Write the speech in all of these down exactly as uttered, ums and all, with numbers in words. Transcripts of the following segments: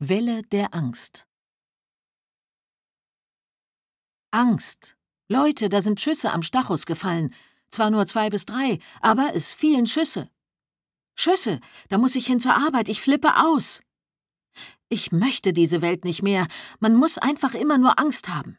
Welle der Angst. Angst. Leute, da sind Schüsse am Stachus gefallen. Zwar nur zwei bis drei, aber es fielen Schüsse. Schüsse, da muss ich hin zur Arbeit, ich flippe aus. Ich möchte diese Welt nicht mehr. Man muss einfach immer nur Angst haben.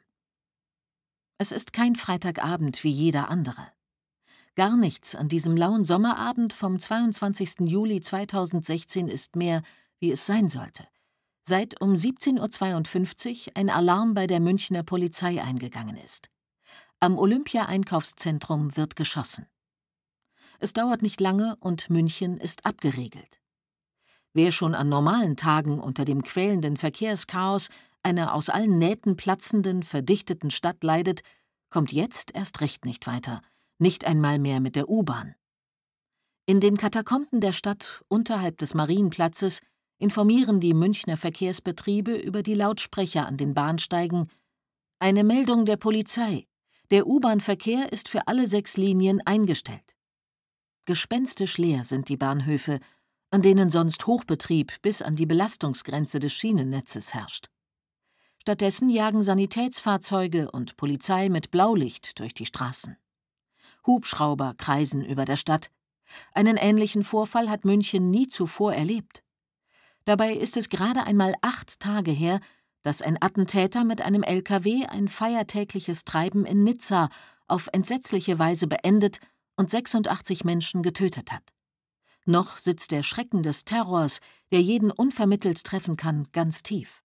Es ist kein Freitagabend wie jeder andere. Gar nichts an diesem lauen Sommerabend vom zweiundzwanzigsten Juli zweitausendsechzehn ist mehr, wie es sein sollte. Seit um siebzehn Uhr zweiundfünfzig ein Alarm bei der Münchner Polizei eingegangen ist. Am Olympia-Einkaufszentrum wird geschossen. Es dauert nicht lange und München ist abgeriegelt. Wer schon an normalen Tagen unter dem quälenden Verkehrschaos einer aus allen Nähten platzenden, verdichteten Stadt leidet, kommt jetzt erst recht nicht weiter, nicht einmal mehr mit der U-Bahn. In den Katakomben der Stadt unterhalb des Marienplatzes informieren die Münchner Verkehrsbetriebe über die Lautsprecher an den Bahnsteigen: Eine Meldung der Polizei. Der U-Bahn-Verkehr ist für alle sechs Linien eingestellt. Gespenstisch leer sind die Bahnhöfe, an denen sonst Hochbetrieb bis an die Belastungsgrenze des Schienennetzes herrscht. Stattdessen jagen Sanitätsfahrzeuge und Polizei mit Blaulicht durch die Straßen. Hubschrauber kreisen über der Stadt. Einen ähnlichen Vorfall hat München nie zuvor erlebt. Dabei ist es gerade einmal acht Tage her, dass ein Attentäter mit einem L K W ein feiertägliches Treiben in Nizza auf entsetzliche Weise beendet und sechsundachtzig Menschen getötet hat. Noch sitzt der Schrecken des Terrors, der jeden unvermittelt treffen kann, ganz tief.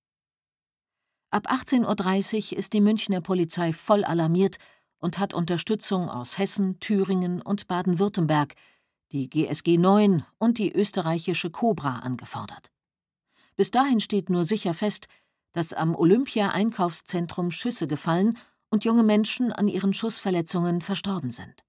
Ab achtzehn Uhr dreißig ist die Münchner Polizei voll alarmiert und hat Unterstützung aus Hessen, Thüringen und Baden-Württemberg, die G S G neun und die österreichische Cobra angefordert. Bis dahin steht nur sicher fest, dass am Olympia-Einkaufszentrum Schüsse gefallen und junge Menschen an ihren Schussverletzungen verstorben sind.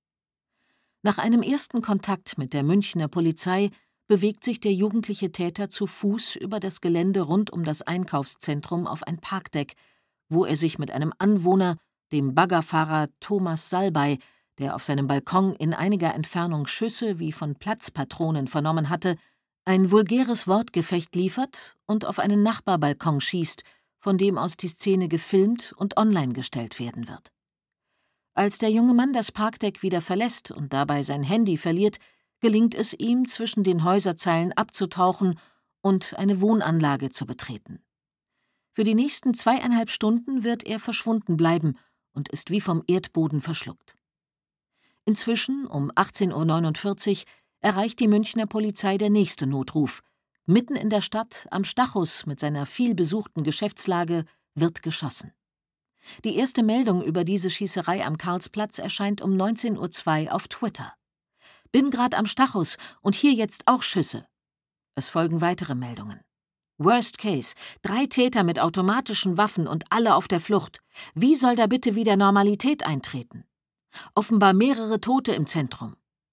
Nach einem ersten Kontakt mit der Münchner Polizei bewegt sich der jugendliche Täter zu Fuß über das Gelände rund um das Einkaufszentrum auf ein Parkdeck, wo er sich mit einem Anwohner, dem Baggerfahrer Thomas Salbei, der auf seinem Balkon in einiger Entfernung Schüsse wie von Platzpatronen vernommen hatte, ein vulgäres Wortgefecht liefert und auf einen Nachbarbalkon schießt, von dem aus die Szene gefilmt und online gestellt werden wird. Als der junge Mann das Parkdeck wieder verlässt und dabei sein Handy verliert, gelingt es ihm, zwischen den Häuserzeilen abzutauchen und eine Wohnanlage zu betreten. Für die nächsten zweieinhalb Stunden wird er verschwunden bleiben und ist wie vom Erdboden verschluckt. Inzwischen, um achtzehn Uhr neunundvierzig, erreicht die Münchner Polizei der nächste Notruf. Mitten in der Stadt, am Stachus mit seiner vielbesuchten Geschäftslage, wird geschossen. Die erste Meldung über diese Schießerei am Karlsplatz erscheint um neunzehn Uhr zwei auf Twitter. Bin grad am Stachus und hier jetzt auch Schüsse. Es folgen weitere Meldungen. Worst Case, drei Täter mit automatischen Waffen und alle auf der Flucht. Wie soll da bitte wieder Normalität eintreten? Offenbar mehrere Tote im Zentrum.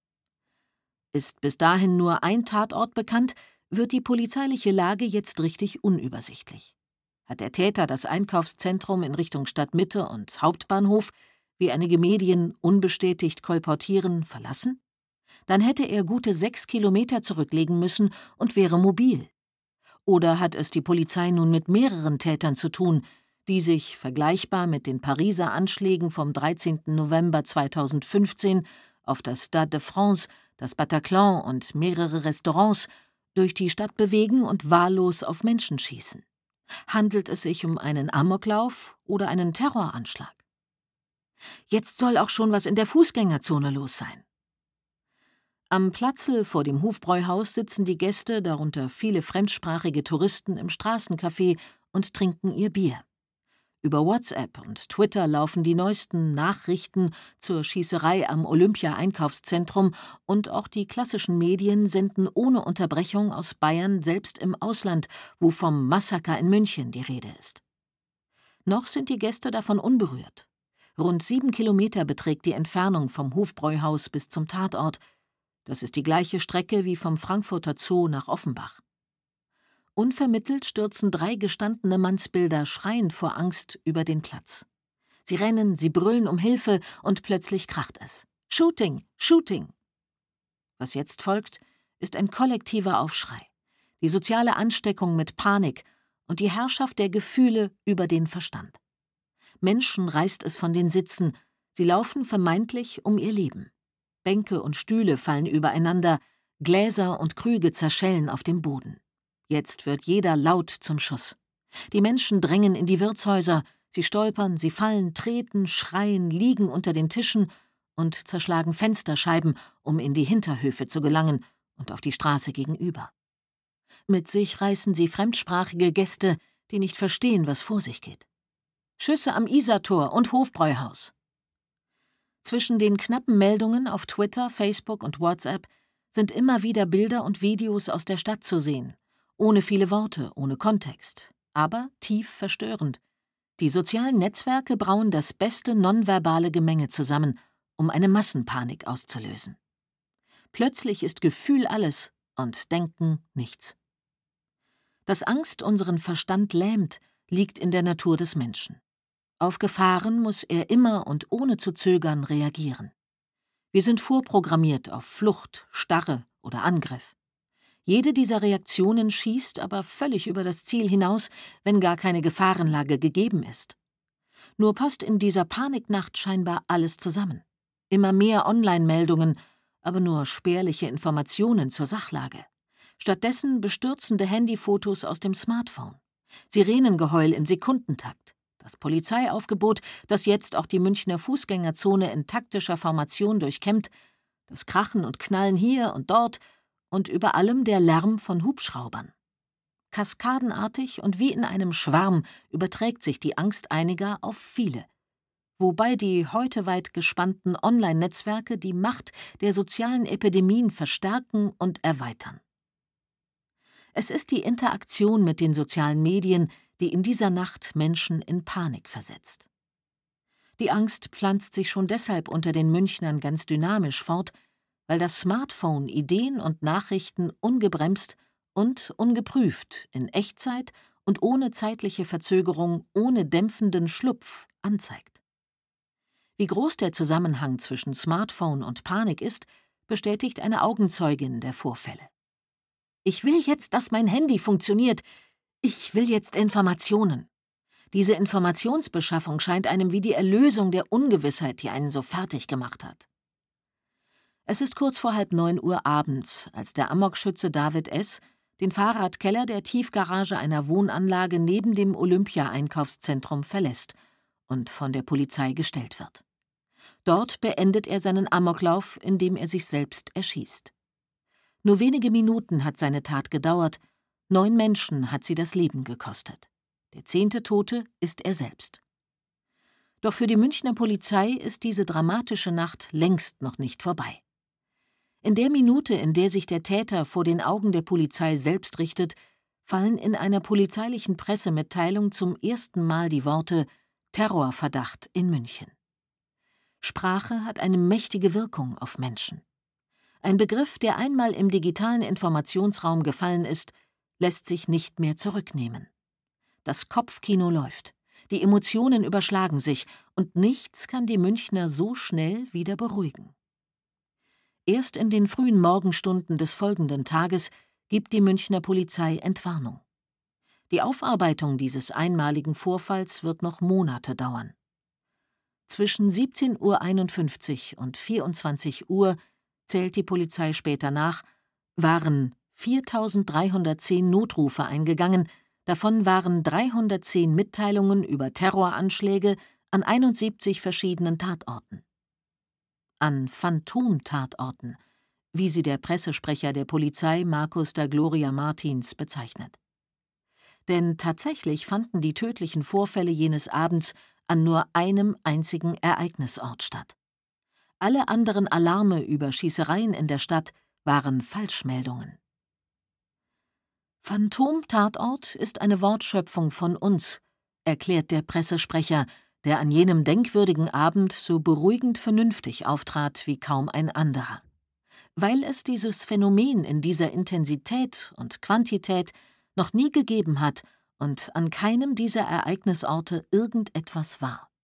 Ist bis dahin nur ein Tatort bekannt, wird die polizeiliche Lage jetzt richtig unübersichtlich. Hat der Täter das Einkaufszentrum in Richtung Stadtmitte und Hauptbahnhof, wie einige Medien unbestätigt kolportieren, verlassen? Dann hätte er gute sechs Kilometer zurücklegen müssen und wäre mobil. Oder hat es die Polizei nun mit mehreren Tätern zu tun, die sich, vergleichbar mit den Pariser Anschlägen vom dreizehnten November zweitausendfünfzehn auf das Stade de France, das Bataclan und mehrere Restaurants, durch die Stadt bewegen und wahllos auf Menschen schießen? Handelt es sich um einen Amoklauf oder einen Terroranschlag? Jetzt soll auch schon was in der Fußgängerzone los sein. Am Platzl vor dem Hofbräuhaus sitzen die Gäste, darunter viele fremdsprachige Touristen, im Straßencafé und trinken ihr Bier. Über WhatsApp und Twitter laufen die neuesten Nachrichten zur Schießerei am Olympia-Einkaufszentrum und auch die klassischen Medien senden ohne Unterbrechung aus Bayern, selbst im Ausland, wo vom Massaker in München die Rede ist. Noch sind die Gäste davon unberührt. Rund sieben Kilometer beträgt die Entfernung vom Hofbräuhaus bis zum Tatort. Das ist die gleiche Strecke wie vom Frankfurter Zoo nach Offenbach. Unvermittelt stürzen drei gestandene Mannsbilder schreiend vor Angst über den Platz. Sie rennen, sie brüllen um Hilfe und plötzlich kracht es. Shooting! Shooting! Was jetzt folgt, ist ein kollektiver Aufschrei. die soziale Ansteckung mit Panik und die Herrschaft der Gefühle über den Verstand. Menschen reißt es von den Sitzen, sie laufen vermeintlich um ihr Leben. Bänke und Stühle fallen übereinander, Gläser und Krüge zerschellen auf dem Boden. Jetzt wird jeder laut zum Schuss. Die Menschen drängen in die Wirtshäuser, sie stolpern, sie fallen, treten, schreien, liegen unter den Tischen und zerschlagen Fensterscheiben, um in die Hinterhöfe zu gelangen und auf die Straße gegenüber. Mit sich reißen sie fremdsprachige Gäste, die nicht verstehen, was vor sich geht. Schüsse am Isartor und Hofbräuhaus. Zwischen den knappen Meldungen auf Twitter, Facebook und WhatsApp sind immer wieder Bilder und Videos aus der Stadt zu sehen, ohne viele Worte, ohne Kontext, aber tief verstörend. Die sozialen Netzwerke brauen das beste nonverbale Gemenge zusammen, um eine Massenpanik auszulösen. Plötzlich ist Gefühl alles und Denken nichts. Dass Angst unseren Verstand lähmt, liegt in der Natur des Menschen. Auf Gefahren muss er immer und ohne zu zögern reagieren. Wir sind vorprogrammiert auf Flucht, Starre oder Angriff. Jede dieser Reaktionen schießt aber völlig über das Ziel hinaus, wenn gar keine Gefahrenlage gegeben ist. Nur passt in dieser Paniknacht scheinbar alles zusammen. Immer mehr Online-Meldungen, aber nur spärliche Informationen zur Sachlage. Stattdessen bestürzende Handyfotos aus dem Smartphone. Sirenengeheul im Sekundentakt. Das Polizeiaufgebot, das jetzt auch die Münchner Fußgängerzone in taktischer Formation durchkämmt. Das Krachen und Knallen hier und dort und über allem der Lärm von Hubschraubern. Kaskadenartig und wie in einem Schwarm überträgt sich die Angst einiger auf viele. Wobei die heute weit gespannten Online-Netzwerke die Macht der sozialen Epidemien verstärken und erweitern. Es ist die Interaktion mit den sozialen Medien, die in dieser Nacht Menschen in Panik versetzt. Die Angst pflanzt sich schon deshalb unter den Münchnern ganz dynamisch fort, weil das Smartphone Ideen und Nachrichten ungebremst und ungeprüft in Echtzeit und ohne zeitliche Verzögerung, ohne dämpfenden Schlupf anzeigt. Wie groß der Zusammenhang zwischen Smartphone und Panik ist, bestätigt eine Augenzeugin der Vorfälle. Ich will jetzt, dass mein Handy funktioniert. Ich will jetzt Informationen. Diese Informationsbeschaffung scheint einem wie die Erlösung der Ungewissheit, die einen so fertig gemacht hat. Es ist kurz vor halb neun Uhr abends, als der Amokschütze David S. den Fahrradkeller der Tiefgarage einer Wohnanlage neben dem Olympia-Einkaufszentrum verlässt und von der Polizei gestellt wird. Dort beendet er seinen Amoklauf, indem er sich selbst erschießt. Nur wenige Minuten hat seine Tat gedauert, neun Menschen hat sie das Leben gekostet. Der zehnte Tote ist er selbst. Doch für die Münchner Polizei ist diese dramatische Nacht längst noch nicht vorbei. In der Minute, in der sich der Täter vor den Augen der Polizei selbst richtet, fallen in einer polizeilichen Pressemitteilung zum ersten Mal die Worte »Terrorverdacht in München«. Sprache hat eine mächtige Wirkung auf Menschen. Ein Begriff, der einmal im digitalen Informationsraum gefallen ist, lässt sich nicht mehr zurücknehmen. Das Kopfkino läuft, die Emotionen überschlagen sich und nichts kann die Münchner so schnell wieder beruhigen. Erst in den frühen Morgenstunden des folgenden Tages gibt die Münchner Polizei Entwarnung. Die Aufarbeitung dieses einmaligen Vorfalls wird noch Monate dauern. Zwischen siebzehn Uhr einundfünfzig und vierundzwanzig Uhr, zählt die Polizei später nach, waren viertausenddreihundertzehn Notrufe eingegangen, davon waren dreihundertzehn Mitteilungen über Terroranschläge an einundsiebzig verschiedenen Tatorten. An Phantom-Tatorten, wie sie der Pressesprecher der Polizei Markus da Gloria Martins bezeichnet. Denn tatsächlich fanden die tödlichen Vorfälle jenes Abends an nur einem einzigen Ereignisort statt. Alle anderen Alarme über Schießereien in der Stadt waren Falschmeldungen. Phantom-Tatort ist eine Wortschöpfung von uns, erklärt der Pressesprecher, der an jenem denkwürdigen Abend so beruhigend vernünftig auftrat wie kaum ein anderer. Weil es dieses Phänomen in dieser Intensität und Quantität noch nie gegeben hat und an keinem dieser Ereignisorte irgendetwas war.